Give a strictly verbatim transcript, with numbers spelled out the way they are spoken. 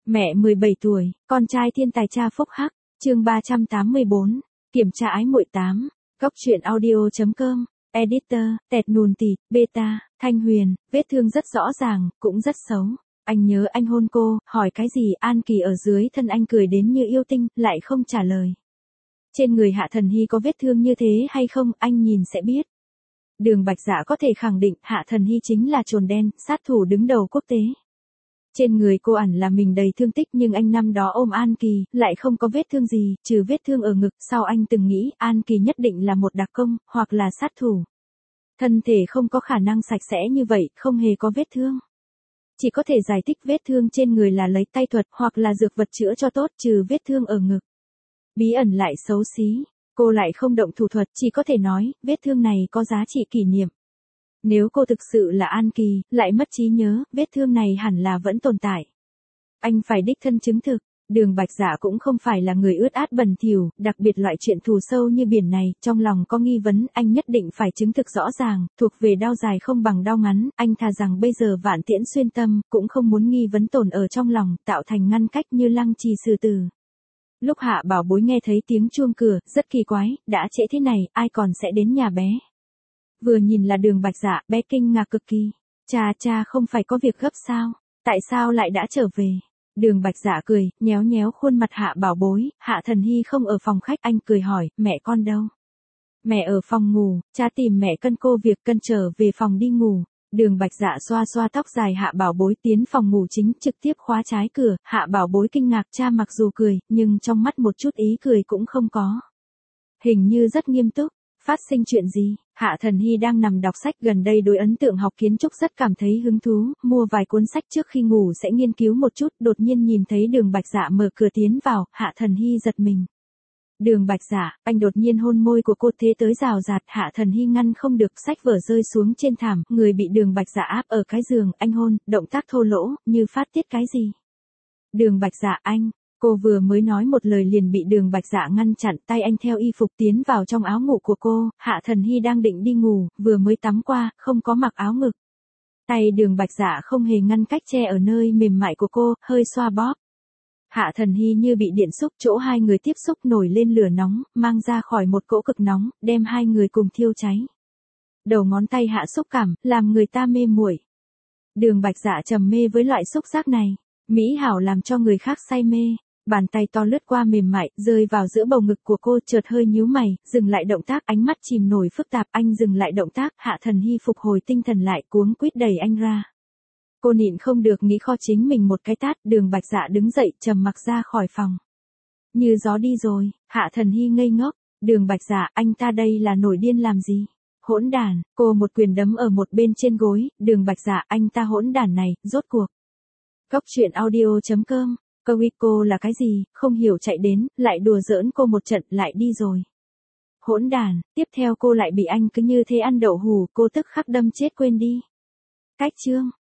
Mẹ mười bảy tuổi, con trai thiên tài cha phúc hắc, chương ba trăm tám mươi bốn, kiểm tra ái muội tám, góc truyện audio chấm com, editor, tẹt nùn tịt, beta, Thanh Huyền, vết thương rất rõ ràng, cũng rất xấu. Anh nhớ anh hôn cô, hỏi cái gì, An Kỳ ở dưới thân anh cười đến như yêu tinh, lại không trả lời. Trên người Hạ Thần Hy có vết thương như thế hay không, anh nhìn sẽ biết. Đường Bạch Dạ có thể khẳng định Hạ Thần Hy chính là trồn đen, sát thủ đứng đầu quốc tế. Trên người cô ẩn là mình đầy thương tích nhưng anh năm đó ôm An Kỳ, lại không có vết thương gì, trừ vết thương ở ngực. Sau anh từng nghĩ An Kỳ nhất định là một đặc công, hoặc là sát thủ. Thân thể không có khả năng sạch sẽ như vậy, không hề có vết thương. Chỉ có thể giải thích vết thương trên người là lấy tay thuật hoặc là dược vật chữa cho tốt, trừ vết thương ở ngực. Bí ẩn lại xấu xí, cô lại không động thủ thuật, chỉ có thể nói, vết thương này có giá trị kỷ niệm. Nếu cô thực sự là An Kỳ, lại mất trí nhớ, vết thương này hẳn là vẫn tồn tại. Anh phải đích thân chứng thực. Đường Bạch Dạ cũng không phải là người ướt át bẩn thỉu, đặc biệt loại chuyện thù sâu như biển này, trong lòng có nghi vấn, anh nhất định phải chứng thực rõ ràng, thuộc về đao dài không bằng đao ngắn, anh thà rằng bây giờ vạn tiễn xuyên tâm, cũng không muốn nghi vấn tồn ở trong lòng, tạo thành ngăn cách như lăng trì xử tử. Lúc Hạ Bảo Bối nghe thấy tiếng chuông cửa, rất kỳ quái, đã trễ thế này, ai còn sẽ đến nhà bé. Vừa nhìn là Đường Bạch Dạ, bé kinh ngạc cực kỳ. Cha cha không phải có việc gấp sao? Tại sao lại đã trở về? Đường Bạch Dạ cười, nhéo nhéo khuôn mặt Hạ Bảo Bối, Hạ Thần Hy không ở phòng khách, anh cười hỏi, mẹ con đâu? Mẹ ở phòng ngủ, cha tìm mẹ cân cô việc cân trở về phòng đi ngủ. Đường Bạch Dạ xoa xoa tóc dài Hạ Bảo Bối tiến phòng ngủ chính, trực tiếp khóa trái cửa. Hạ Bảo Bối kinh ngạc, cha mặc dù cười, nhưng trong mắt một chút ý cười cũng không có. Hình như rất nghiêm túc. Phát sinh chuyện gì? Hạ Thần Hy đang nằm đọc sách, gần đây đối ấn tượng học kiến trúc rất cảm thấy hứng thú, mua vài cuốn sách trước khi ngủ sẽ nghiên cứu một chút, đột nhiên nhìn thấy Đường Bạch Dạ mở cửa tiến vào, Hạ Thần Hy giật mình. Đường Bạch Dạ, anh đột nhiên hôn môi của cô thế tới rào rạt, Hạ Thần Hy ngăn không được, sách vở rơi xuống trên thảm, người bị Đường Bạch Dạ áp ở cái giường, anh hôn, động tác thô lỗ, như phát tiết cái gì. Đường Bạch Dạ, anh. Cô vừa mới nói một lời liền bị Đường Bạch Dạ ngăn chặn, tay anh theo y phục tiến vào trong áo ngủ của cô. Hạ Thần Hy đang định đi ngủ, vừa mới tắm qua, không có mặc áo ngực. Tay Đường Bạch Dạ không hề ngăn cách che ở nơi mềm mại của cô, hơi xoa bóp. Hạ Thần Hy như bị điện xúc, chỗ hai người tiếp xúc nổi lên lửa nóng, mang ra khỏi một cỗ cực nóng, đem hai người cùng thiêu cháy. Đầu ngón tay hạ xúc cảm, làm người ta mê muội. Đường Bạch Dạ trầm mê với loại xúc giác này, mỹ hảo làm cho người khác say mê. Bàn tay to lướt qua mềm mại, rơi vào giữa bầu ngực của cô, chợt hơi nhíu mày, dừng lại động tác, ánh mắt chìm nổi phức tạp, anh dừng lại động tác, Hạ Thần Hy phục hồi tinh thần lại, cuống quýt đẩy anh ra. Cô nhịn không được nghĩ kho chính mình một cái tát, Đường Bạch Dạ đứng dậy, trầm mặc ra khỏi phòng. Như gió đi rồi, Hạ Thần Hy ngây ngốc, Đường Bạch Dạ, anh ta đây là nổi điên làm gì? Hỗn đản, cô một quyền đấm ở một bên trên gối, Đường Bạch Dạ, anh ta hỗn đản này, rốt cuộc. Góc truyện audio chấm com. Câu ý cô là cái gì, không hiểu chạy đến, lại đùa giỡn cô một trận, lại đi rồi. Hỗn đản, tiếp theo cô lại bị anh cứ như thế ăn đậu hù, cô tức khắc đâm chết quên đi. Cách chương.